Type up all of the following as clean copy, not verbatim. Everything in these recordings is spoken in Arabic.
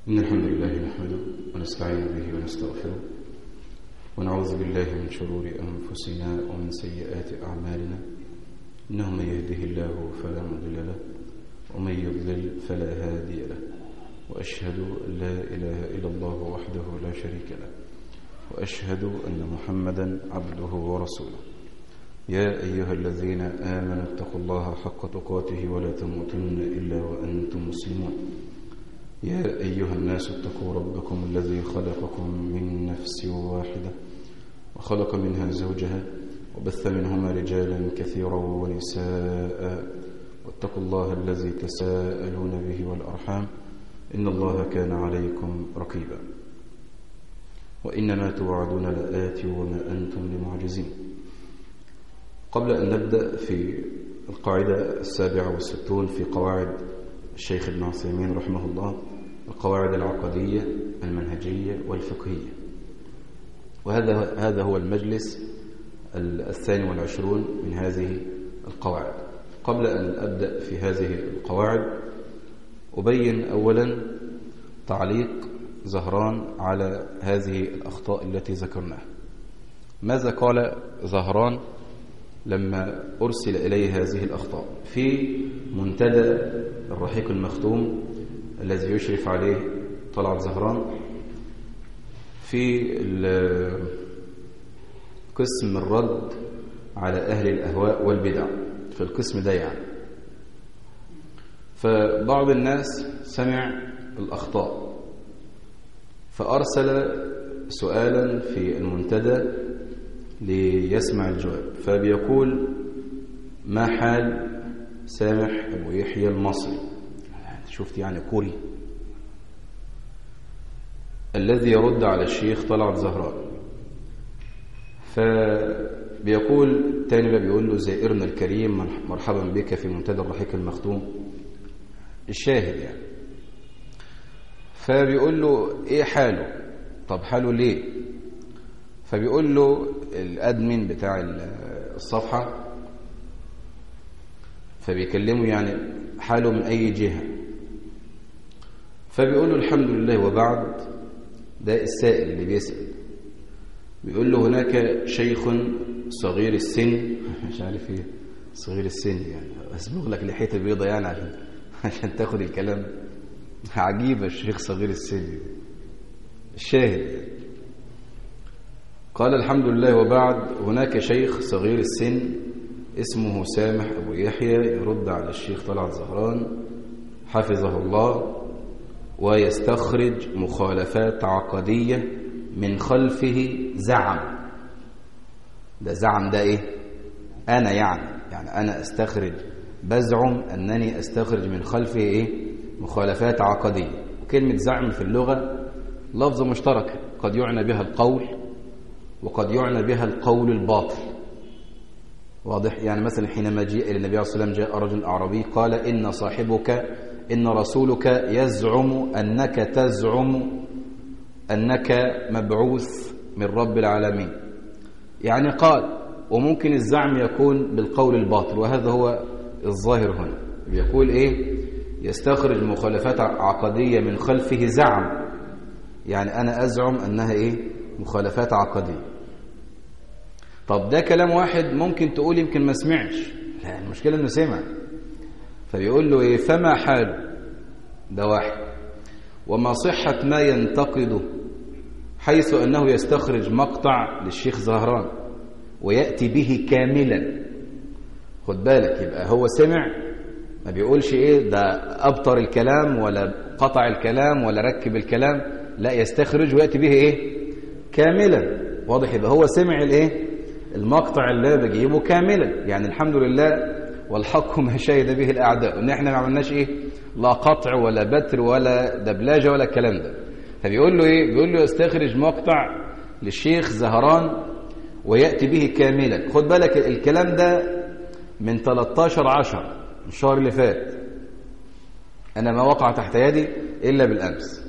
إن الحمد لله نحمده ونستعين به ونستغفره ونعوذ بالله من شرور أنفسنا ومن سيئات أعمالنا. إنه من يهده الله فلا مضل له ومن يضلل فلا هادي له، وأشهد أن لا إله إلا الله وحده لا شريك له، وأشهد أن محمدا عبده ورسوله. يا أيها الذين آمنوا اتقوا الله حق تقاته ولا تموتن إلا وأنتم مسلمون. يا أيها الناس اتقوا ربكم الذي خلقكم من نفس واحدة وخلق منها زوجها وبث منهما رجالا كثيرا ونساء، واتقوا الله الذي تساءلون به والأرحام إن الله كان عليكم رقيبا. وإنما توعدون لآت وما أنتم بمعجزين. قبل أن نبدأ في القاعدة 67 في قواعد الشيخ ابن عثيمين رحمه الله، القواعد العقدية المنهجية والفقهية، وهذا هو المجلس 22 من هذه القواعد. قبل أن أبدأ في هذه القواعد أبين أولا تعليق زهران على هذه الأخطاء التي ذكرناها. ماذا قال زهران لما أرسل إليه هذه الأخطاء في منتدى الرحيق المختوم الذي يشرف عليه طلعت زهران في قسم الرد على أهل الأهواء والبدع؟ في القسم ده يعني، فبعض الناس سمع الأخطاء فأرسل سؤالا في المنتدى ليسمع الجواب، فبيقول: ما حال سامح أبو يحيى المصري، شفت يعني كوري، الذي يرد على الشيخ طلعت زهران؟ فبيقول تاني بقى، بيقول له: زائرنا الكريم مرحبا بك في منتدى الرحيق المختوم، الشاهد يعني. فبيقول له: ايه حاله؟ طب حاله ليه؟ فبيقول له الادمن بتاع الصفحة، فبيكلمه يعني حاله من اي جهة، فبيقول له: الحمد لله وبعد. ده السائل اللي بيسأل، بيقول له: هناك شيخ صغير السن، مش عارف ايه صغير السن يعني، اسبغ لك لحيته بيضة يعني عشان تاخد الكلام. عجيبة الشيخ صغير السن، الشاهد يعني. قال: الحمد لله وبعد. هناك شيخ صغير السن اسمه سامح أبو يحيى يرد على الشيخ طلعت زهران حفظه الله، ويستخرج مخالفات عقدية من خلفه. زعم، ده زعم ده ايه؟ أنا يعني أنا أستخرج، بزعم أنني أستخرج من خلفه ايه؟ مخالفات عقدية. وكلمة زعم في اللغة لفظة مشتركة، قد يعنى بها القول وقد يعنى بها القول الباطل. واضح؟ يعني مثلا حينما جاء إلى النبي عليه الصلاة والسلام جاء رجل أعرابي قال: إن صاحبك إن رسولك يزعم أنك تزعم أنك مبعوث من رب العالمين. يعني قال، وممكن الزعم يكون بالقول الباطل، وهذا هو الظاهر هنا. بيقول إيه؟ يستخرج مخالفات عقدية من خلفه. زعم يعني أنا أزعم أنها إيه؟ مخالفات عقدية. طب ده كلام واحد، ممكن تقول يمكن ما سمعش، لا، المشكلة أنه سمع. فبيقول له إيه؟ فما حاله؟ ده واحد. وما صحة ما ينتقده، حيث أنه يستخرج مقطع للشيخ زهران ويأتي به كاملا. خد بالك، يبقى هو سمع، ما بيقولش إيه ده أبطر الكلام ولا قطع الكلام ولا ركب الكلام، لا، يستخرج ويأتي به إيه؟ كاملا. واضح؟ يبقى هو سمع الإيه؟ المقطع اللي بجيبه كاملا. يعني الحمد لله والحق ما شهد به الأعداء، إن إحنا ما عملناش إيه؟ لا قطع ولا بتر ولا دبلاجة ولا الكلام ده. فبيقول له إيه؟ بيقول له يستخرج مقطع للشيخ زهران ويأتي به كاملا. خد بالك الكلام ده من 13/10 الشهر اللي فات، أنا ما وقع تحت يدي إلا بالأمس.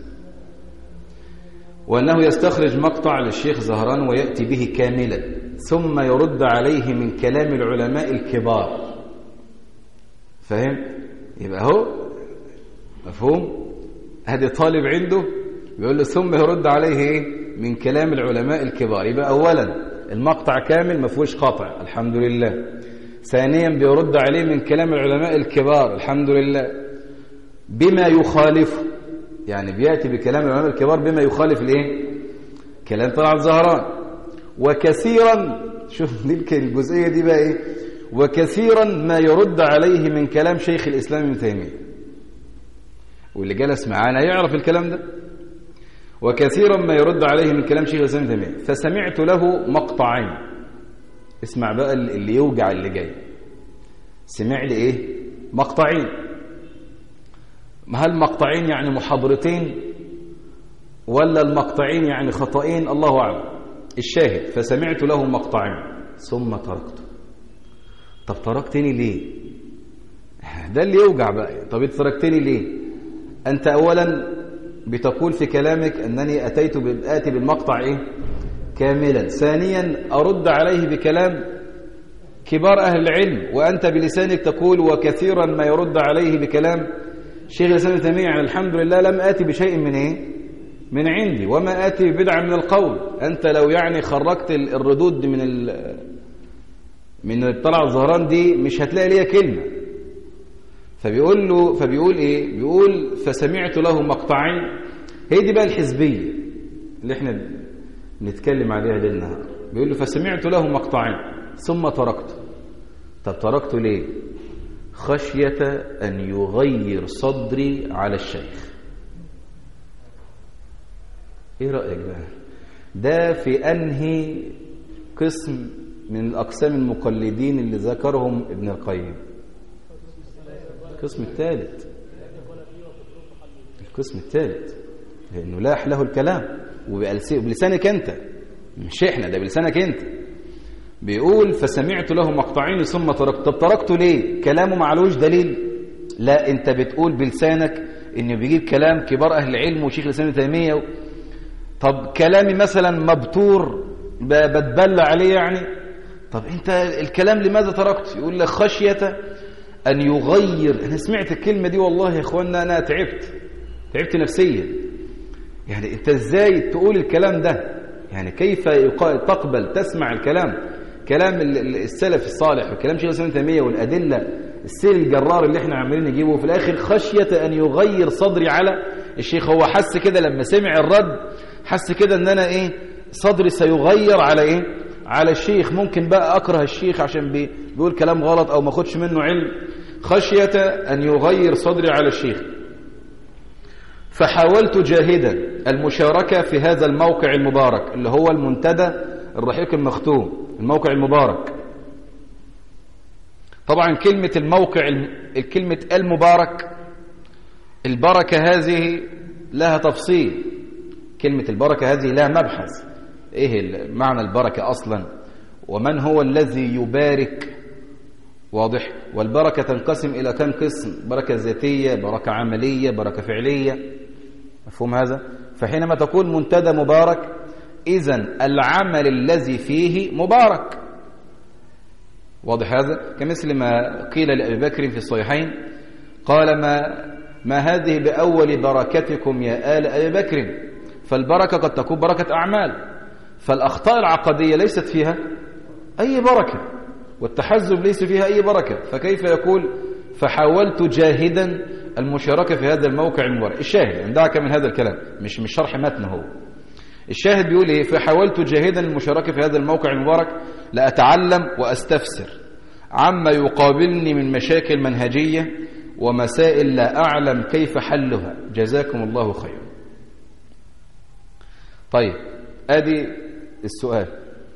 وأنه يستخرج مقطع للشيخ زهران ويأتي به كاملا، ثم يرد عليه من كلام العلماء الكبار. فاهم؟ يبقى هو مفهوم؟ هذه طالب عنده بيقول له ثم يرد عليه إيه؟ من كلام العلماء الكبار. يبقى أولا المقطع كامل ما فيهوش قطع الحمد لله. ثانيا بيرد عليه من كلام العلماء الكبار الحمد لله بما يخالفه، يعني بيأتي بكلام العلماء الكبار بما يخالف الايه؟ كلام طلعت زهران. وكثيرا شوف الجزئية دي بقى ايه؟ وكثيرا ما يرد عليه من كلام شيخ الإسلام ابن تيمية، واللي جلس معانا يعرف الكلام ده. وكثيرا ما يرد عليه من كلام شيخ الإسلام ابن تيمية. فسمعت له مقطعين، اسمع بقى اللي يوجع اللي جاي. سمع لي ايه؟ مقطعين. هل مقطعين يعني محاضرتين ولا المقطعين يعني خطأين؟ الله أعلم. الشاهد فسمعت له مقطعين ثم تركته. طب تركتني ليه؟ ده اللي يوجع بقى. طب تركتني ليه؟ أنت أولا بتقول في كلامك أنني آتي بالمقطع إيه؟ كاملا. ثانيا أرد عليه بكلام كبار أهل العلم، وأنت بلسانك تقول وكثيرا ما يرد عليه بكلام شيخ الإسلام ابن تيمية. يعني الحمد لله لم آتي بشيء من إيه؟ من عندي، وما آتي ببدعة من القول. أنت لو يعني خرجت الردود من الطلع الزهران دي مش هتلاقي ليها كلمة. فبيقول إيه؟ بيقول فسمعت له مقطعين. هي دي بقى الحزبية اللي احنا نتكلم عليها ليل نهار. بيقول له فسمعت له مقطعين ثم تركته. طب تركته ليه؟ خشية أن يغير صدري على الشيخ. ايه رأيك بقى؟ ده في أنهي قسم من الأقسام المقلدين اللي ذكرهم ابن القيم؟ القسم الثالث. القسم الثالث، لأنه لاح له الكلام وبلسانك أنت، مش إحنا، ده بلسانك أنت. بيقول فسمعت له مقطعين ثم تركت. طب تركته ليه؟ كلامه معلوش دليل؟ لا، أنت بتقول بلسانك إنه بيجيب كلام كبار أهل العلم وشيخ الإسلام ابن تيمية. طب كلامي مثلا مبتور بتبلى عليه يعني. طب أنت الكلام لماذا تركته؟ يقول لك خشية أن يغير. أنا سمعت الكلمة دي والله يا إخواننا أنا تعبت نفسيا. يعني أنت إزاي تقول الكلام ده؟ يعني كيف تقبل تسمع كلام السلف الصالح وكلام شيخ الإسلام ابن تيمية والأدلة السيل الجرار اللي احنا عمالين نجيبه، في الآخر خشية أن يغير صدري على الشيخ. هو حس كده لما سمع الرد، حس كده أن أنا إيه؟ صدري سيغير على إيه؟ على الشيخ. ممكن بقى أكره الشيخ عشان بيقول كلام غلط أو ما خدش منه علم. خشية أن يغير صدري على الشيخ. فحاولت جاهدا المشاركة في هذا الموقع المبارك اللي هو المنتدى الرحيق المختوم، الموقع المبارك. طبعا كلمة المبارك، البركة هذه لها تفصيل. كلمة البركة هذه لها مبحث. ايه معنى البركة اصلا؟ ومن هو الذي يبارك؟ واضح. والبركة تنقسم الى كم قسم؟ بركة ذاتية، بركة عملية، بركة فعلية. مفهوم هذا؟ فحينما تقول منتدى مبارك، إذن العمل الذي فيه مبارك. واضح هذا؟ كمثل ما قيل لأبي بكر في الصحيحين قال ما هذه بأول بركتكم يا آل أبي بكر. فالبركة قد تكون بركة أعمال، فالأخطاء العقدية ليست فيها أي بركة، والتحزب ليس فيها أي بركة. فكيف يقول فحاولت جاهدا المشاركة في هذا الموقع المبارك؟ الشاهد عندك من هذا الكلام مش شرح متن. هو الشاهد بيقول ايه؟ فحاولت جاهدا المشاركة في هذا الموقع المبارك لأتعلم وأستفسر عما يقابلني من مشاكل منهجية ومسائل لا أعلم كيف حلها. جزاكم الله خير. طيب ادي السؤال.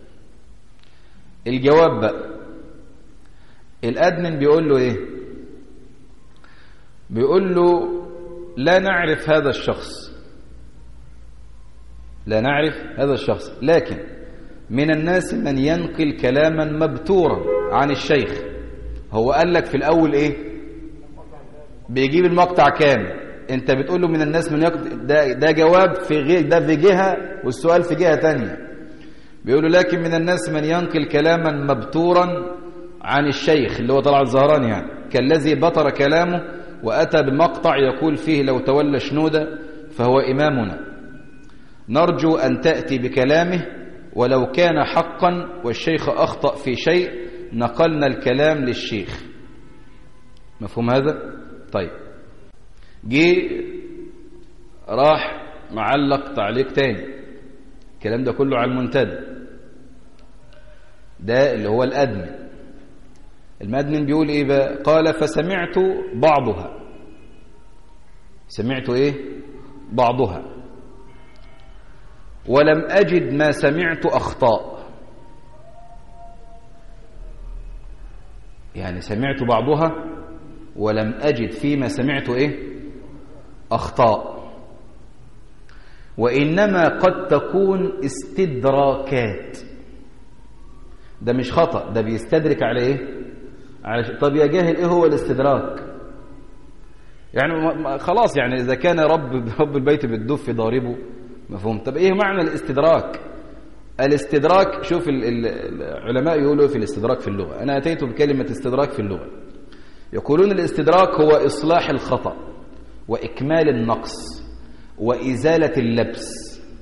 الجواب بقى، الأدمن بيقول له ايه؟ بيقول له لا نعرف هذا الشخص، لا نعرف هذا الشخص، لكن من الناس من ينقل كلاما مبتورا عن الشيخ. هو قال لك في الأول إيه؟ بيجيب المقطع كامل. أنت بتقول له من الناس من يقطع. ده جواب ده في جهة والسؤال في جهة تانية. بيقول له لكن من الناس من ينقل كلاما مبتورا عن الشيخ اللي هو طلعت زهران، يعني كالذي بطر كلامه وأتى بمقطع يقول فيه لو تولى شنودة فهو إمامنا، نرجو أن تأتي بكلامه ولو كان حقا والشيخ أخطأ في شيء نقلنا الكلام للشيخ. مفهوم هذا؟ طيب، راح معلق تعليق تاني، الكلام ده كله على المنتدى، ده اللي هو الأدمن. المأدمن بيقول إيه بقى؟ قال فسمعت بعضها. سمعت إيه؟ بعضها، ولم أجد ما سمعت أخطاء. يعني سمعت بعضها ولم أجد فيما سمعت إيه؟ أخطاء، وإنما قد تكون استدراكات. ده مش خطأ، ده بيستدرك على إيه؟ طب يا جاهل إيه هو الاستدراك؟ يعني خلاص، يعني إذا كان رب البيت بالدف ضاربه، مفهوم؟ طب إيه معنى الاستدراك؟ الاستدراك، شوف العلماء يقولوا في الاستدراك في اللغة، أنا أتيت بكلمة استدراك في اللغة، يقولون الاستدراك هو إصلاح الخطأ وإكمال النقص وإزالة اللبس،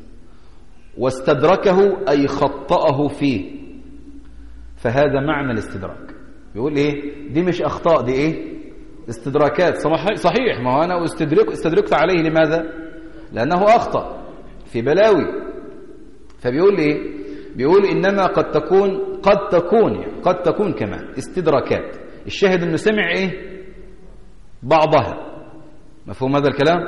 واستدركه أي خطأه فيه، فهذا معنى الاستدراك. يقول إيه؟ دي مش أخطاء، دي إيه؟ استدراكات. صحيح، ما هو أنا استدركت عليه، لماذا؟ لأنه أخطأ في بلاوي. فبيقول إيه؟ بيقول إنما قد تكون كمان استدراكات. الشاهد إنه سمع إيه؟ بعضها. مفهوم هذا الكلام؟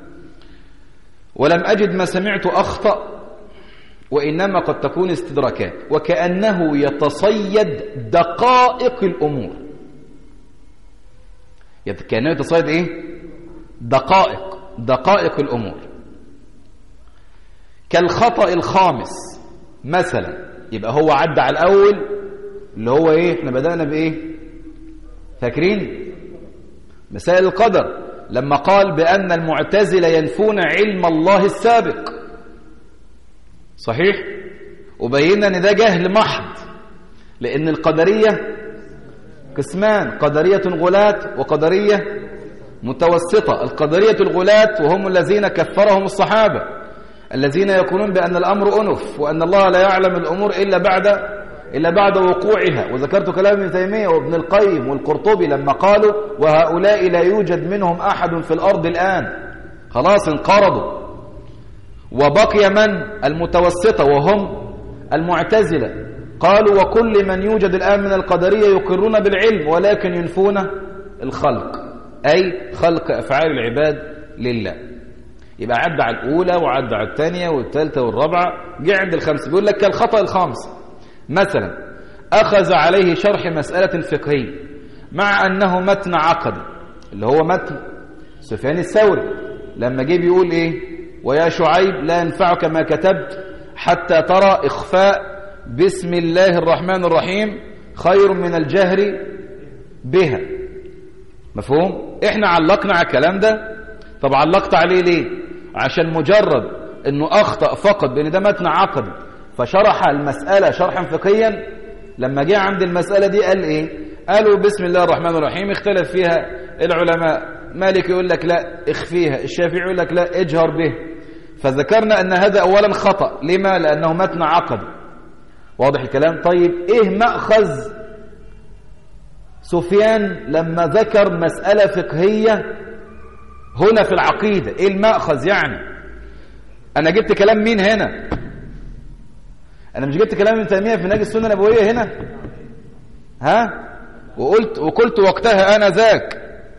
ولم أجد ما سمعت أخطأ، وإنما قد تكون استدراكات، وكأنه يتصيد دقائق الأمور. كأنه يتصيد إيه؟ دقائق الأمور، كالخطأ الخامس مثلا. يبقى هو عدى على الأول اللي هو إيه؟ احنا بدأنا بإيه؟ فاكرين؟ مسائل القدر، لما قال بأن المعتزلة ينفون علم الله السابق، صحيح؟ وبينا أن ده جهل محض، لأن القدرية قسمان، قدرية غلاة وقدرية متوسطة. القدرية الغلاة وهم الذين كفرهم الصحابة، الذين يقولون بأن الأمر أنف، وأن الله لا يعلم الأمور إلا بعد وقوعها. وذكرت كلام ابن تيمية وابن القيم والقرطبي لما قالوا وهؤلاء لا يوجد منهم أحد في الأرض الآن، خلاص انقرضوا. وبقي من؟ المتوسطة وهم المعتزلة، قالوا وكل من يوجد الآن من القدرية يقرون بالعلم ولكن ينفون الخلق، أي خلق أفعال العباد لله. يبقى عدى على الأولى وعدى على الثانية والثالثة والرابعة، جاء عند الخمسة بيقول لك كالخطأ الخامس مثلا، أخذ عليه شرح مسألة فقهية مع أنه متن عقدي، اللي هو متن سفيان الثوري لما جه بيقول إيه؟ ويا شعيب لا ينفعك ما كتبت حتى ترى إخفاء بسم الله الرحمن الرحيم خير من الجهر بها. مفهوم؟ احنا علقنا على الكلام ده. طب علقت عليه ليه؟ عشان مجرد انه اخطأ فقط بان ده متن عقدي فشرح المسألة شرحا فقهيا. لما جاء عند المسألة دي قال ايه؟ قالوا بسم الله الرحمن الرحيم، اختلف فيها العلماء، مالك يقول لك لا اخفيها، الشافعي يقول لك لا اجهر به. فذكرنا ان هذا اولا خطأ، لما؟ لانه متن عقدي. واضح الكلام؟ طيب ايه مأخذ سفيان لما ذكر مسألة فقهية هنا في العقيدة؟ ايه المأخذ يعني؟ انا جبت كلام مين هنا؟ انا مش جبت كلام ابن تيمية في منهاج السنة النبوية هنا؟ ها؟ وقلت وقتها انا ذاك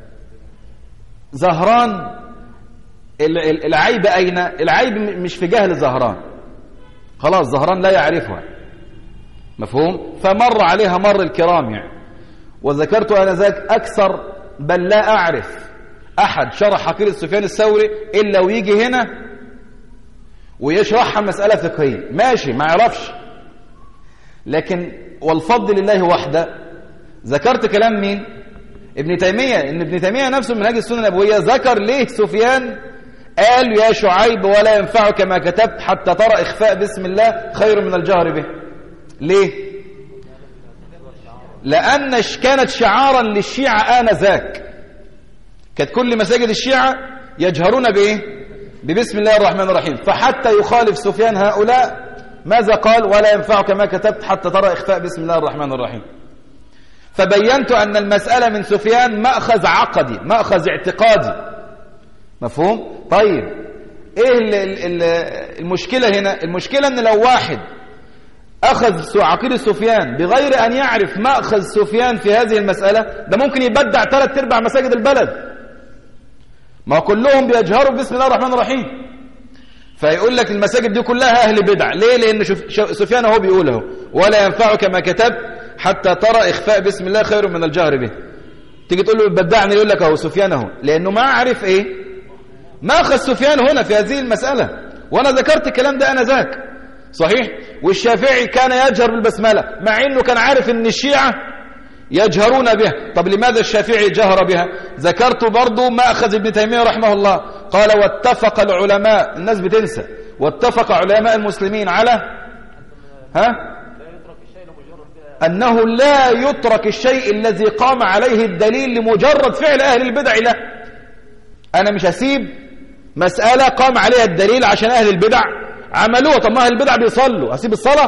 زهران العيب اين؟ العيب مش في جهل زهران، خلاص زهران لا يعرفها، مفهوم؟ فمر عليها مر الكرام يعني. وذكرت انا ذاك اكثر بل لا اعرف احد شرح عقيدة سفيان الثوري الا ويجي هنا ويشرحها مسألة فقهية، ماشي ما يعرفش، لكن والفضل لله وحده. ذكرت كلام مين؟ ابن تيمية، ان ابن تيمية نفسه من منهاج السنة النبوية ذكر ليه سفيان قال يا شعيب ولا ينفعك ما كتبت حتى ترى إخفاء بسم الله خير من الجهر به. ليه؟ لأن كانت شعارا للشيعة آنذاك، كانت كل مساجد الشيعة يجهرون بإيه؟ ببسم الله الرحمن الرحيم. فحتى يخالف سفيان هؤلاء ماذا قال؟ ولا ينفعك ما كتبت حتى ترى إخفاء بسم الله الرحمن الرحيم. فبينت أن المسألة من سفيان مأخذ عقدي، مأخذ اعتقادي. مفهوم؟ طيب إيه المشكلة هنا؟ المشكلة أن لو واحد أخذ عقيدة سفيان بغير أن يعرف مأخذ سفيان في هذه المسألة، ده ممكن يبدع 3/4 مساجد البلد، ما كلهم بيجهروا بسم الله الرحمن الرحيم. فيقول لك المساجد دي كلها أهل بدع. ليه؟ لأن سفيان هو بيقوله ولا ينفعك ما كتب حتى ترى إخفاء بسم الله خير من الجهر به. تيجي تقول له بدعني، يقول لك اهو سفيان اهو، لأنه ما عارف إيه ما أخذ سفيان هنا في هذه المسألة. وأنا ذكرت الكلام ده أنا ذاك صحيح. والشافعي كان يجهر بالبسملة مع أنه كان عارف أن الشيعة يجهرون بها. طب لماذا الشافعي جهر بها؟ ذكرت برضو ما أخذ ابن تيمية رحمه الله، قال واتفق العلماء، الناس بتنسى، واتفق علماء المسلمين على أنه لا يترك الشيء الذي قام عليه الدليل لمجرد فعل أهل البدع له. أنا مش هسيب مسألة قام عليها الدليل عشان أهل البدع عملوها. طب ما أهل البدع بيصلوا، هسيب الصلاة؟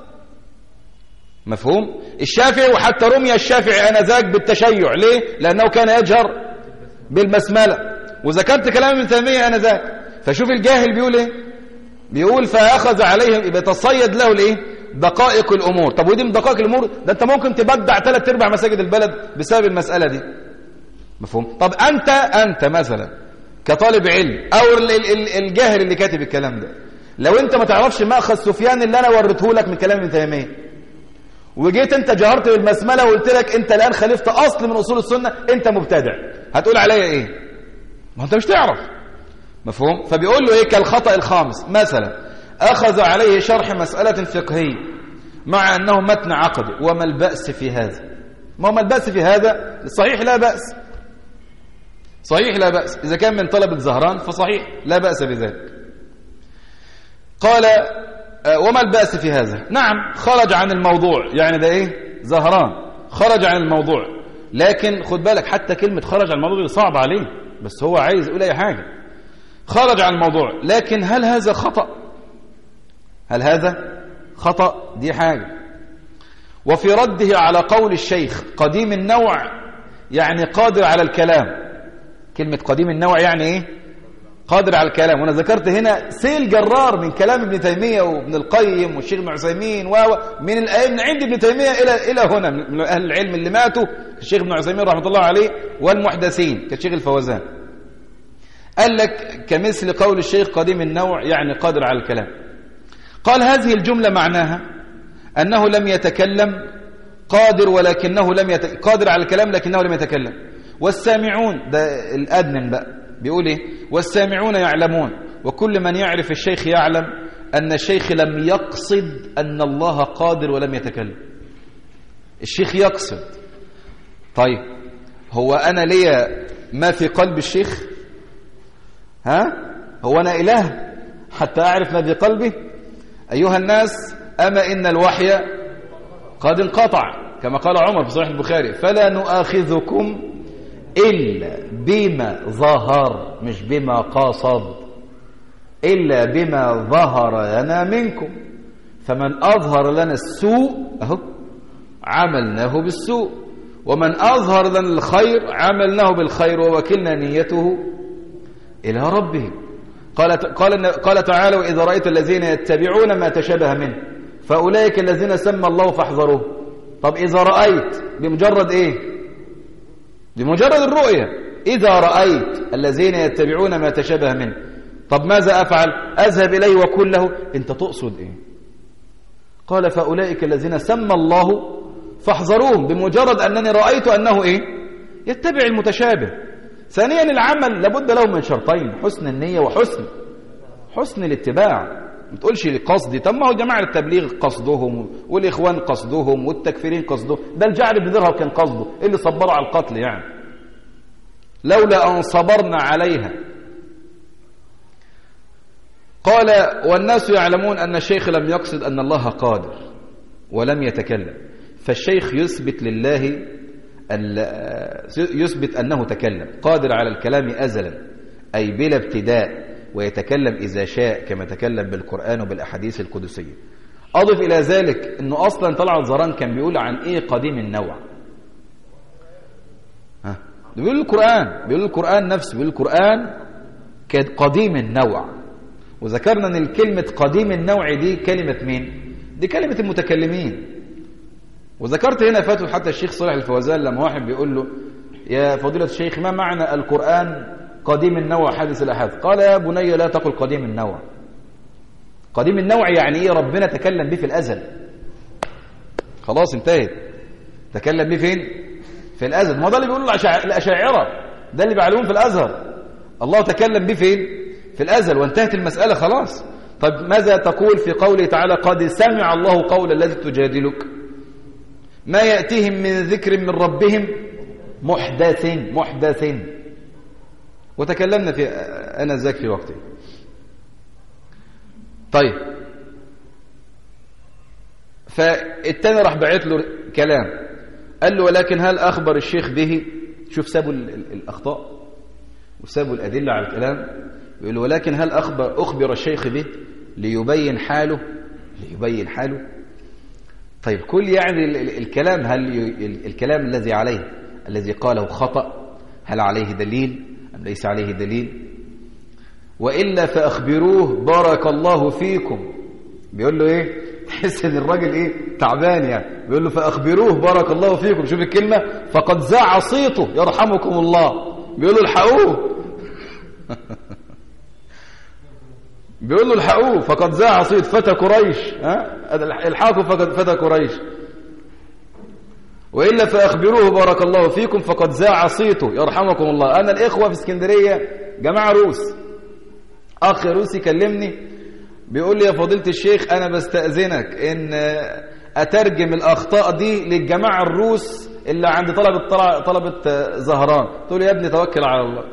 مفهوم؟ الشافعي، وحتى رمي الشافعي آنذاك بالتشيع. ليه؟ لأنه كان يجهر بالبسملة. وذكرت كلام ابن تيمية آنذاك. فشوف الجاهل بيقول ايه؟ بيقول فأخذ عليهم، بيتصيد له الايه؟ دقائق الأمور. طب ودي من دقائق الأمور؟ ده أنت ممكن تبدع 3/4 مساجد البلد بسبب المسألة دي. مفهوم؟ طب أنت مثلا كطالب علم أو الجاهل اللي كاتب الكلام ده، لو أنت ما تعرفش مأخذ سفيان اللي أنا وريته لك من كلام ابن تيمية، وجيت أنت جهرت بالبسملة وقلت لك أنت الآن خالفت أصل من أصول السنة، أنت مبتدع، هتقول عليا إيه؟ ما أنت مش تعرف. مفهوم؟ فبيقول له إيه كالخطأ الخامس مثلا، أخذ عليه شرح مسألة فقهية مع أنه متن عقدي. وما البأس في هذا؟ ما البأس في هذا؟ صحيح لا بأس، صحيح لا بأس. إذا كان من طلبة زهران فصحيح لا بأس بذلك. قال وما البأس في هذا؟ نعم خرج عن الموضوع، يعني ده إيه؟ زهران خرج عن الموضوع. لكن خد بالك حتى كلمة خرج عن الموضوع صعب عليه، بس هو عايز يقول أي حاجة. خرج عن الموضوع، لكن هل هذا خطأ؟ هل هذا خطأ؟ دي حاجة. وفي رده على قول الشيخ قديم النوع، يعني قادر على الكلام. كلمة قديم النوع يعني إيه؟ قادر على الكلام. وأنا ذكرت هنا سيل جرار من كلام ابن تيمية وابن القيم والشيخ ابن عثيمين من عند ابن تيمية إلى هنا من أهل العلم اللي ماتوا، الشيخ ابن عثيمين رحمة الله عليه، والمحدثين كالشيخ الفوزان. قال لك كمثل قول الشيخ قديم النوع يعني قادر على الكلام. قال هذه الجملة معناها أنه لم يتكلم، قادر ولكنه قادر على الكلام لكنه لم يتكلم. والسامعون، ده الأدنن بقى بيقول إيه؟ والسامعون يعلمون، وكل من يعرف الشيخ يعلم أن الشيخ لم يقصد أن الله قادر ولم يتكلم. الشيخ يقصد. طيب هو أنا ليا ما في قلب الشيخ؟ هو أنا إله حتى أعرف ما في قلبي؟ أيها الناس أما إن الوحي قد انقطع كما قال عمر في صحيح البخاري، فلا نؤاخذكم إلا بما ظهر، مش بما قاصد، إلا بما ظهر لنا منكم، فمن أظهر لنا السوء أهو عملناه بالسوء، ومن أظهر لنا الخير عملناه بالخير، ووكلنا نيته إلى ربه. قال تعالى وإذا رأيت الذين يتبعون ما تشابه منه فأولئك الذين سمى الله فاحذروه. طب إذا رأيت بمجرد إيه؟ بمجرد الرؤية. إذا رأيت الذين يتبعون ما تشابه منه، طب ماذا أفعل؟ أذهب إليه وقل له أنت تقصد إيه؟ قال فأولئك الذين سمى الله فاحذروهم، بمجرد أنني رأيت أنه إيه؟ يتبع المتشابه. ثانيا العمل لابد له من شرطين، حسن النية وحسن الاتباع. ما تقولش قصدي. طب ما هو جماعة التبليغ قصدهم، والإخوان قصدهم، والتكفيرين قصدهم، ده الجعل بن درهم كان قصده، اللي صبروا على القتل يعني، لولا أن صبرنا عليها. قال والناس يعلمون أن الشيخ لم يقصد أن الله قادر ولم يتكلم، فالشيخ يثبت لله يثبت أنه تكلم، قادر على الكلام أزلا أي بلا ابتداء، ويتكلم إذا شاء كما تكلم بالقرآن وبالأحاديث القدسية. أضف إلى ذلك أنه أصلا طلعت زهران كان بيقول عن إيه قديم النوع. بيقول القرآن، بيقول القرآن نفسه، بيقول القرآن قديم النوع. وذكرنا أن الكلمة قديم النوع دي كلمة مين؟ دي كلمة المتكلمين. وذكرت هنا فاتوا حتى الشيخ صالح الفوزان لما واحد بيقول له يا فضيلة الشيخ ما معنى القرآن قديم النوع حادث الأحاد؟ قال يا بني لا تقل قديم النوع. قديم النوع يعني ايه؟ ربنا تكلم به في الأزل، خلاص انتهت. تكلم به فين؟ في الأزل. ما ده اللي بيقولوا الأشاعرة، ده اللي بيعلمون في الأزهر. الله تكلم به فين؟ في الأزل، وانتهت المسألة خلاص. طيب ماذا تقول في قوله تعالى قد سمع الله قول التي تجادلك؟ ما يأتيهم من ذكر من ربهم محدث. وتكلمنا في أنا ذاك في وقتي. طيب فالتاني راح بعت له كلام، قال له ولكن هل أخبر الشيخ به؟ شوف سابوا الأخطاء وسابوا الأدلة على الكلام. يقول له ولكن هل أخبر الشيخ به ليبين حاله؟ طيب كل يعني الكلام، هل الكلام الذي عليه الذي قاله خطأ هل عليه دليل أم ليس عليه دليل؟ وإلا فأخبروه بارك الله فيكم. بيقول له إيه؟ تحس إن الراجل إيه؟ تعبان يعني. بيقول له فأخبروه بارك الله فيكم. شوف الكلمة، فقد زاع صيته يرحمكم الله. بيقول له الحقوه بيقول له الحقوه فقد زاع صيت فتى قريش. الحقوا فتى قريش. وإلا فأخبروه بارك الله فيكم فقد زاع صيته يرحمكم الله. أنا الإخوة في اسكندرية جماعة روس، أخ روسي كلمني بيقول لي يا فضيلة الشيخ أنا بستأذنك إن أترجم الأخطاء دي للجماعة الروس اللي عند طلبة زهران. قلت له يا ابني توكل على الله.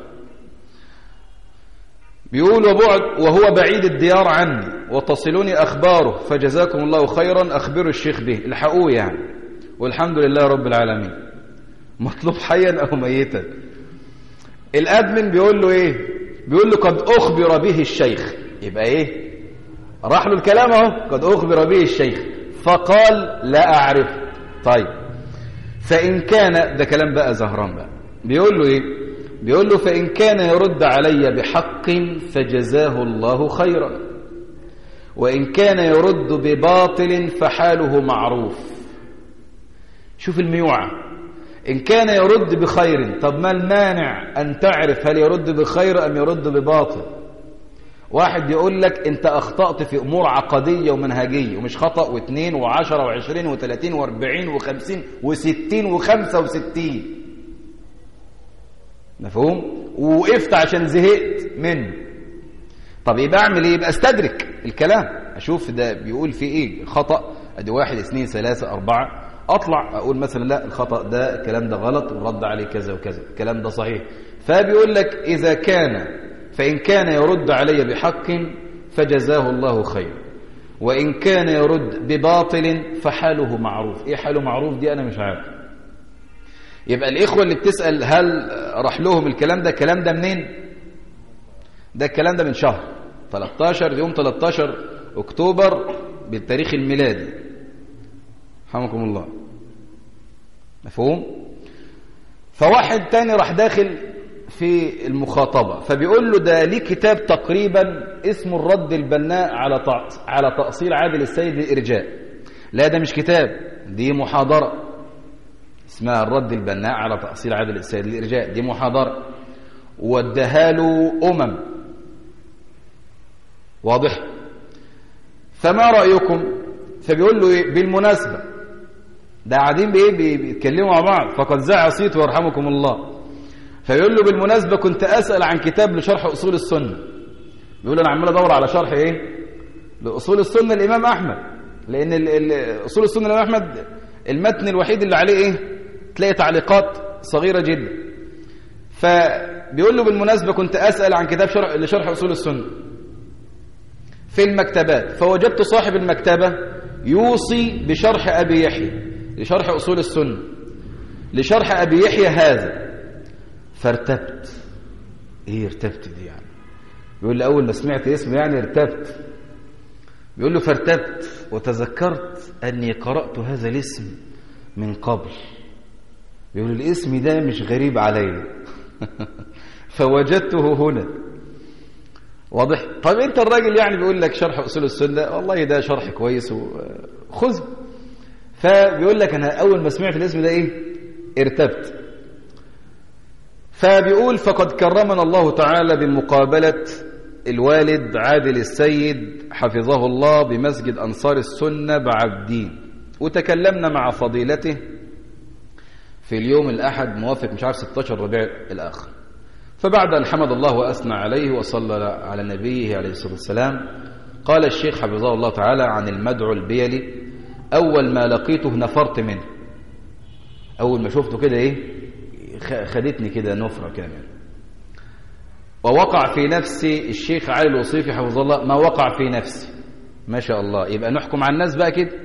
بيقول وهو بعيد الديار عني وتصلوني أخباره فجزاكم الله خيرا أخبروا الشيخ به. الحقوه يعني. والحمد لله رب العالمين. مطلوب حيا أو ميتا. الأدمن بيقول له إيه؟ بيقول له قد أخبر به الشيخ. يبقى إيه؟ راح له الكلام اهو قد أخبر به الشيخ فقال لا أعرف. طيب فإن كان، ده كلام بقى زهران بقى، بيقول له إيه؟ بيقول له فإن كان يرد علي بحق فجزاه الله خيرا، وإن كان يرد بباطل فحاله معروف. شوف الميوعة، إن كان يرد بخير، طب ما المانع أن تعرف هل يرد بخير أم يرد بباطل؟ واحد يقول لك أنت أخطأت في أمور عقدية ومنهجية، ومش خطأ واثنين وعشرة وعشرين وثلاثين واربعين وخمسين وستين وخمسة وستين، مفهوم؟ ووقفت عشان زهقت منه. طب يبقى أعمل إيه؟ يبقى استدرك الكلام، أشوف ده بيقول فيه إيه خطأ، أدي واحد اثنين ثلاثة أربعة، أطلع أقول مثلا لا الخطأ ده الكلام ده غلط ورد عليه كذا وكذا، الكلام ده صحيح. فبيقول لك إذا كان فإن كان يرد علي بحق فجزاه الله خير، وإن كان يرد بباطل فحاله معروف. إيه حاله معروف دي أنا مش عارف. يبقى الإخوة اللي بتسأل هل راح لهم الكلام ده منين؟ ده الكلام ده من شهر 13، يوم 13 أكتوبر بالتاريخ الميلادي، رحمكم الله، مفهوم؟ فواحد تاني راح داخل في المخاطبة فبيقول له ده ليه كتاب تقريبا اسمه الرد البناء على تأصيل عادل السيد للإرجاء. لا ده مش كتاب، دي محاضرة اسمها الرد البناء على تأصيل عادل السيد للإرجاء، دي محاضرة وادها له واضح؟ فما رأيكم؟ فبيقول له إيه؟ بالمناسبة ده قاعدين بيتكلموا مع بعض فقد زاع صيته ويرحمكم الله. فيقول له بالمناسبة كنت أسأل عن كتاب لشرح أصول السنة. بيقول أنا عمال أدور على شرح إيه؟ لأصول السنة الإمام أحمد، لأن أصول السنة الإمام أحمد المتن الوحيد اللي عليه إيه؟ تلاقي تعليقات صغيرة جدا. فبيقول له بالمناسبة كنت أسأل عن كتاب لشرح أصول السنة في المكتبات، فوجدت صاحب المكتبة يوصي بشرح أبي يحيى لشرح أصول السنة، لشرح أبي يحيى هذا، فارتبت. ايه ارتبت دي يعني؟ بيقول لي أول ما سمعت اسمه يعني ارتبت. بيقول له فارتبت وتذكرت أني قرأت هذا الاسم من قبل. بيقول الاسم ده مش غريب علي فوجدته هنا. واضح؟ طيب انت الراجل يعني بيقول لك شرح أصول السنة، والله ده شرح كويس وخذ. فبيقول لك أنا أول ما سمعت الاسم ده ايه ارتبت. فبيقول فقد كرمنا الله تعالى بمقابلة الوالد عادل السيد حفظه الله بمسجد أنصار السنة بعبدين، وتكلمنا مع فضيلته في اليوم الأحد موافق مش عارف 16 ربيع الآخر. فبعد أن حمد الله وأثنى عليه وصلى على نبيه عليه الصلاة والسلام، قال الشيخ حفظه الله تعالى عن المدعو البيلي: أول ما لقيته نفرت منه. أول ما شفته كده إيه خدتني كده نفرة كامل. ووقع في نفسي الشيخ علي الوصيفي حفظه الله ما وقع في نفسي. ما شاء الله، يبقى نحكم على الناس بقى كده.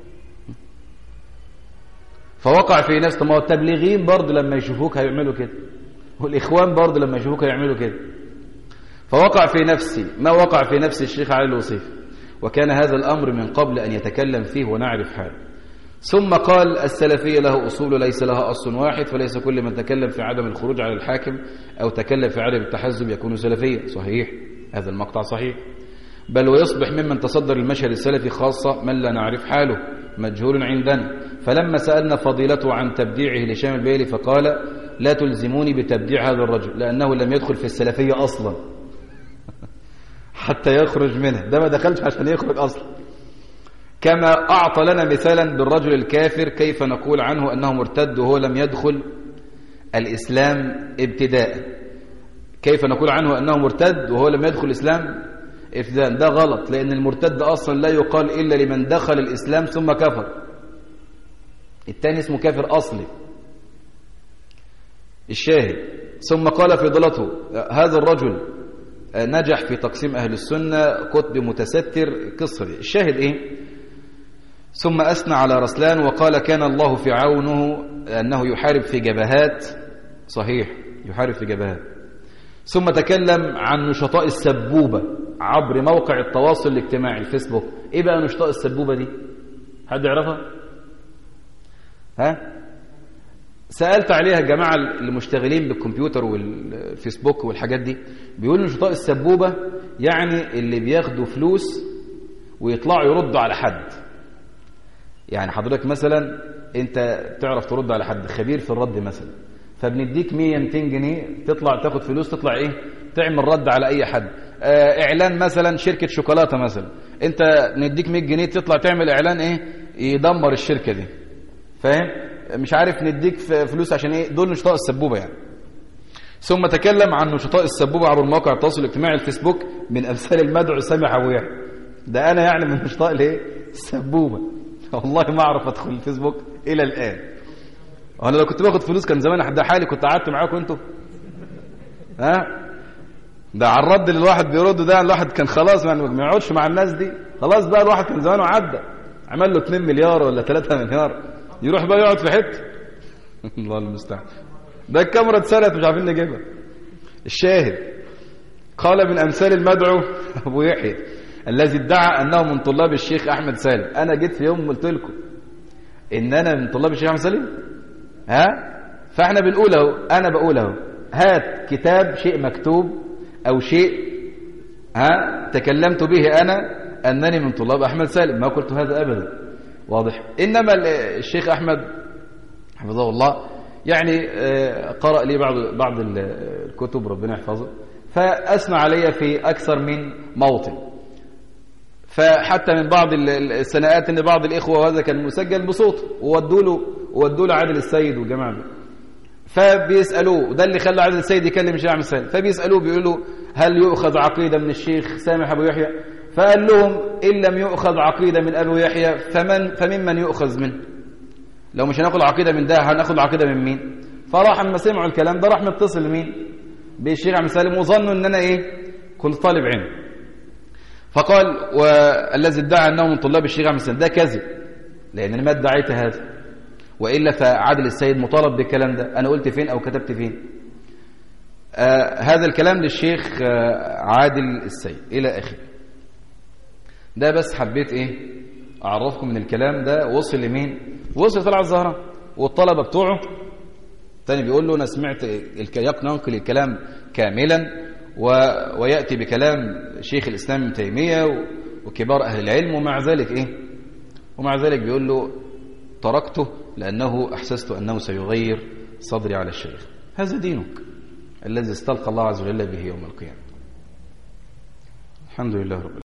فوقع في نفسي. ما هو التبليغين برضه لما يشوفوك هيعملوا كده، والإخوان برضه لما يشوفوك هيعملوا كده. فوقع في نفسي ما وقع في نفس الشيخ علي الوصيفي، وكان هذا الأمر من قبل أن يتكلم فيه ونعرف حاله. ثم قال: السلفية له أصول ليس لها أصل واحد، فليس كل من تكلم في عدم الخروج على الحاكم أو تكلم في عدم التحزب يكون سلفيا. صحيح، هذا المقطع صحيح. بل ويصبح ممن تصدر المشهد السلفي خاصة من لا نعرف حاله، مجهول عندنا. فلما سألنا فضيلته عن تبديعه لشام البيلي فقال: لا تلزموني بتبديع هذا الرجل لأنه لم يدخل في السلفية أصلا حتى يخرج منها. ده ما دخلش عشان يخرج أصلا. كما أعطى لنا مثالا بالرجل الكافر كيف نقول عنه أنه مرتد وهو لم يدخل الإسلام ابتداء. كيف نقول عنه أنه مرتد وهو لم يدخل الإسلام ابتداء؟ ده غلط، لأن المرتد أصلا لا يقال إلا لمن دخل الإسلام ثم كفر. الثاني اسمه كافر أصلي. الشاهد: ثم قال فضيلته: هذا الرجل نجح في تقسيم أهل السنة قطب متستر قصري. الشاهد إيه؟ ثم أثنى على رسلان وقال: كان الله في عونه أنه يحارب في جبهات. صحيح، يحارب في جبهات. ثم تكلم عن نشطاء السبوبة عبر موقع التواصل الاجتماعي الفيسبوك. إيه بقى نشطاء السبوبة دي؟ حد يعرفها؟ ها؟ سألت عليها الجماعة المشتغلين بالكمبيوتر والفيسبوك والحاجات دي، بيقولوا نشطاء السبوبة يعني اللي بياخدوا فلوس ويطلعوا يردوا على حد. يعني حضرتك مثلا انت تعرف ترد على حد، خبير في الرد مثلا، فبنديك 100-200 جنيه تطلع تاخد فلوس تطلع ايه تعمل رد على اي حد. اعلان مثلا شركة شوكولاتة مثلا، انت نديك 100 جنيه تطلع تعمل اعلان ايه يدمر الشركة دي، فاهم؟ مش عارف نديك فلوس عشان ايه. دول نشطاء السبوبة يعني. ثم تكلم عن نشطاء السبوبة عبر مواقع التواصل الاجتماعي الفيسبوك من امثال المدعو سامح ابو يحيى. ده انا يعني من نشطاء الايه السبوبة. والله ما اعرف ادخل الفيسبوك الى الان. انا لو كنت باخد فلوس كان زمان حد حالي كنت قعدت معاكم انتوا. ها ده على الرد اللي الواحد بيرده ده الواحد كان خلاص يعني ما يقعدش مع الناس دي. خلاص بقى الواحد كان زمانه عدى عمل له 2 مليار ولا 3 مليار يروح بقى يقعد في حته. الله المستعان. ده الكاميرا اتسرقت مش عارفين نجيبها. الشاهد: قال من امثال المدعو ابو يحيى الذي ادعى انه من طلاب الشيخ احمد سالم. انا جيت في يوم قلت لكم ان انا من طلاب الشيخ احمد سالم. ها فاحنا بنقول اهو، انا بقول اهو، هات كتاب شيء مكتوب او شيء تكلمت به انا انني من طلاب احمد سالم. ما قلت هذا ابدا. واضح؟ انما الشيخ احمد حفظه الله يعني قرأ لي بعض الكتب ربنا يحفظه، فاثنى علي في اكثر من موطن. فحتى من بعض السنوات ان بعض الاخوه وهذا كان مسجل بصوته وودوا له عادل السيد والجماعه دول، فبيسالوه، وده اللي خلى عادل السيد يكلم الشيخ احمد سالم، فبيسالوه بيقولوا هل يؤخذ عقيده من الشيخ سامح ابو يحيى؟ فقال لهم ان لم يؤخذ عقيده من ابو يحيى فممن يؤخذ منه؟ لو مش هناخد عقيده من ده هناخد عقيده من مين؟ فراح اما سمعوا الكلام ده راح متصل لمين؟ بالشيخ احمد سالم، وظنوا ان انا ايه كنت طالب علم. فقال والذي ادعى انه من طلاب الشيخ احمد سالم ده كذب، لان انا ما ادعيت هذا، وإلا فعادل السيد مطالب بالكلام ده. أنا قلت فين أو كتبت فين؟ هذا الكلام للشيخ عادل السيد إلى آخره. ده بس حبيت أعرفكم من الكلام ده وصل لمين؟ وصل طلعت الزهران والطلبة بتوعه. تاني بيقول له أنا سمعت ينقل الكلام كاملا ويأتي بكلام شيخ الإسلام ابن تيمية وكبار أهل العلم، ومع ذلك بيقول له تركته لأنه أحسست أنه سيغير صدري على الشيخ. هذا دينك الذي استلقى الله عز وجل به يوم القيامة. الحمد لله رب العالمين.